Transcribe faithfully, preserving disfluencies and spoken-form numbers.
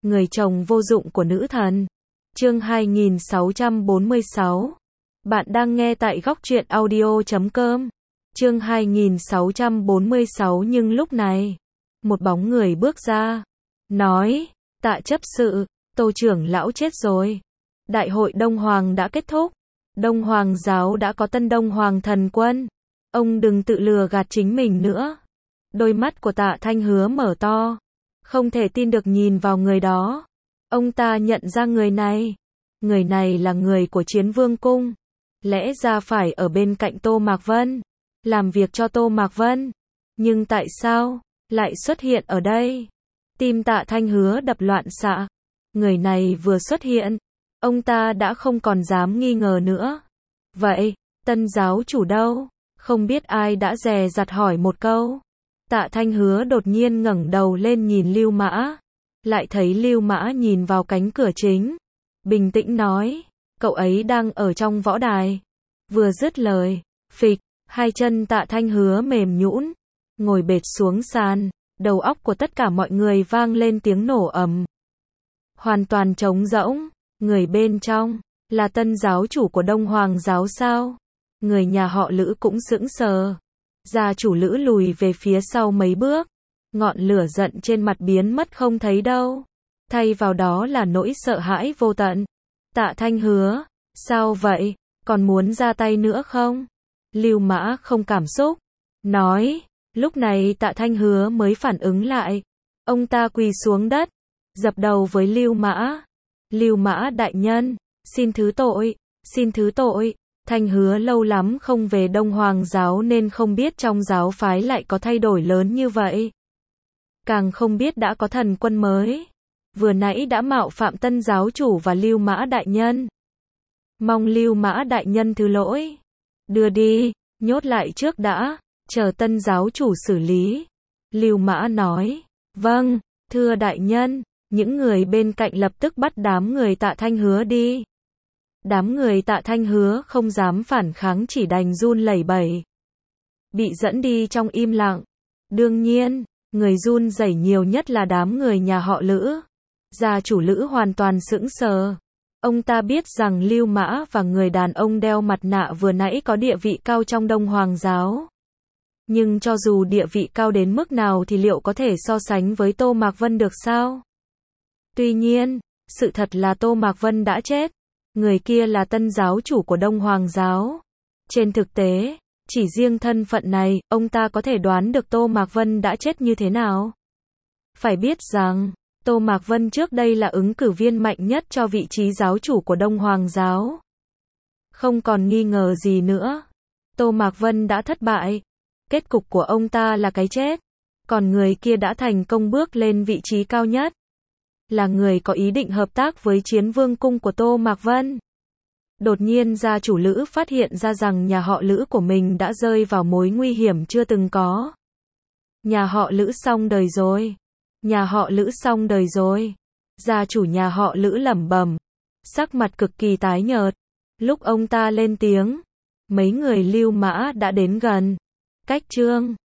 người chồng vô dụng của nữ thần. Chương hai nghìn sáu trăm bốn mươi sáu. Bạn đang nghe tại góc truyện audio chấm com. Chương hai nghìn sáu trăm bốn mươi sáu. Nhưng lúc này, một bóng người bước ra, nói: Tạ chấp sự, Tô trưởng lão chết rồi. Đại hội Đông Hoàng đã kết thúc. Đông Hoàng giáo đã có tân Đông Hoàng thần quân. Ông đừng tự lừa gạt chính mình nữa. Đôi mắt của Tạ Thanh Hứa mở to, không thể tin được nhìn vào người đó. Ông ta nhận ra người này. Người này là người của Chiến Vương Cung. Lẽ ra phải ở bên cạnh Tô Mạc Vân, làm việc cho Tô Mạc Vân. Nhưng tại sao lại xuất hiện ở đây? Tim Tạ Thanh Hứa đập loạn xạ. Người này vừa xuất hiện, ông ta đã không còn dám nghi ngờ nữa. Vậy, tân giáo chủ đâu? Không biết ai đã dè dặt hỏi một câu. Tạ Thanh Hứa đột nhiên ngẩng đầu lên nhìn Lưu Mã. Lại thấy Lưu Mã nhìn vào cánh cửa chính. Bình tĩnh nói, cậu ấy đang ở trong võ đài. Vừa dứt lời, phịch, hai chân Tạ Thanh Hứa mềm nhũn, ngồi bệt xuống sàn. Đầu óc của tất cả mọi người vang lên tiếng nổ ầm. Hoàn toàn trống rỗng. Người bên trong là tân giáo chủ của Đông Hoàng giáo sao? Người nhà họ Lữ cũng sững sờ. Gia chủ Lữ lùi về phía sau mấy bước. Ngọn lửa giận trên mặt biến mất không thấy đâu. Thay vào đó là nỗi sợ hãi vô tận. Tạ Thanh Hứa, sao vậy? Còn muốn ra tay nữa không? Lưu Mã không cảm xúc, nói. Lúc này Tạ Thanh Hứa mới phản ứng lại. Ông ta quỳ xuống đất, dập đầu với Lưu Mã. Lưu Mã đại nhân, xin thứ tội, xin thứ tội. Thanh Hứa lâu lắm không về Đông Hoàng giáo nên không biết trong giáo phái lại có thay đổi lớn như vậy. Càng không biết đã có thần quân mới. Vừa nãy đã mạo phạm tân giáo chủ và Lưu Mã đại nhân. Mong Lưu Mã đại nhân thứ lỗi. Đưa đi, nhốt lại trước đã, chờ tân giáo chủ xử lý. Lưu Mã nói, vâng, thưa đại nhân. Những người bên cạnh lập tức bắt đám người Tạ Thanh Hứa đi. Đám người Tạ Thanh Hứa không dám phản kháng, chỉ đành run lẩy bẩy. Bị dẫn đi trong im lặng. Đương nhiên, người run rẩy nhiều nhất là đám người nhà họ Lữ. Gia chủ Lữ hoàn toàn sững sờ. Ông ta biết rằng Lưu Mã và người đàn ông đeo mặt nạ vừa nãy có địa vị cao trong Đông Hoàng giáo. Nhưng cho dù địa vị cao đến mức nào thì liệu có thể so sánh với Tô Mạc Vân được sao? Tuy nhiên, sự thật là Tô Mạc Vân đã chết. Người kia là tân giáo chủ của Đông Hoàng giáo. Trên thực tế, chỉ riêng thân phận này, ông ta có thể đoán được Tô Mạc Vân đã chết như thế nào. Phải biết rằng, Tô Mạc Vân trước đây là ứng cử viên mạnh nhất cho vị trí giáo chủ của Đông Hoàng giáo. Không còn nghi ngờ gì nữa. Tô Mạc Vân đã thất bại. Kết cục của ông ta là cái chết. Còn người kia đã thành công bước lên vị trí cao nhất. Là người có ý định hợp tác với Chiến Vương Cung của Tô Mạc Vân. Đột nhiên gia chủ Lữ phát hiện ra rằng nhà họ Lữ của mình đã rơi vào mối nguy hiểm chưa từng có. Nhà họ Lữ xong đời rồi. Nhà họ Lữ xong đời rồi. Gia chủ nhà họ Lữ lẩm bẩm, sắc mặt cực kỳ tái nhợt. Lúc ông ta lên tiếng, mấy người Lưu Mã đã đến gần. Cách chương